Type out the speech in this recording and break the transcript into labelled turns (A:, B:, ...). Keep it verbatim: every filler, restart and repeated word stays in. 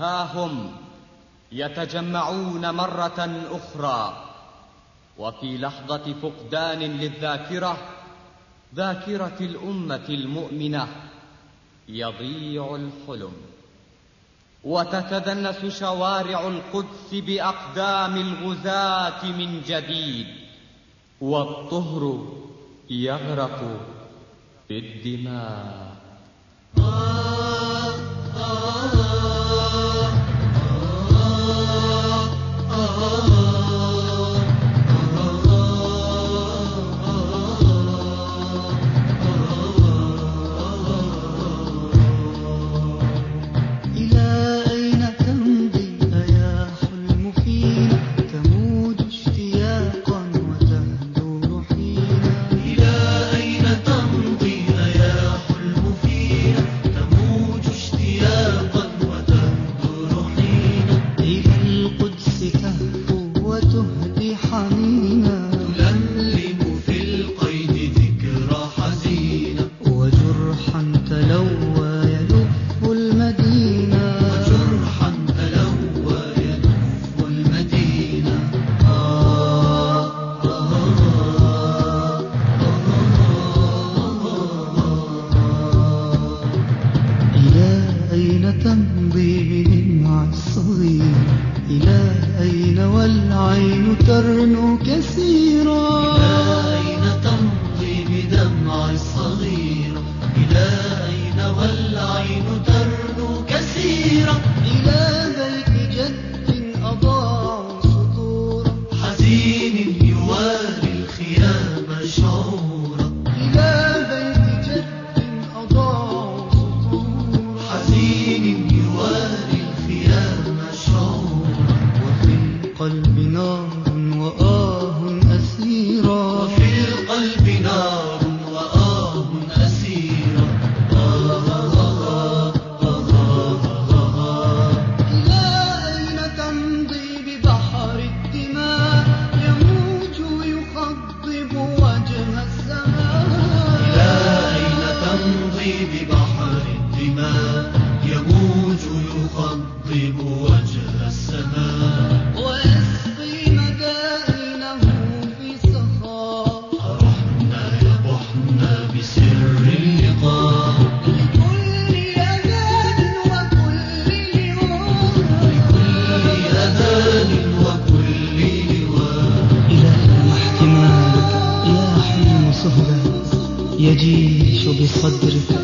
A: ها هم يتجمعون مرة أخرى، وفي لحظة فقدان للذاكرة، ذاكرة الأمة المؤمنة، يضيع الحلم، وتتدنس شوارع القدس بأقدام الغزاة من جديد، والطهر يغرق في الدماء.
B: ترنو كثيرا. إلى أين تمضي بدمع الصغير؟ إلى أين والعين ترنو كثيرا؟ إلى بيت جد أضاعوا سطورا، حزين يواري الخيام شعورا. إلى بيت جد أضاعوا سطورا، حزين يواري الخيام شعورا. وفي القلب نار وآه أسيرا، وفي القلب نار وآه أسيرا. إلى أين تمضي ببحر الدماء يموج يخضب وجه السماء؟ إلى أين تمضي ببحر الدماء يموج يخضب وجه السماء؟ يجيش بصدرك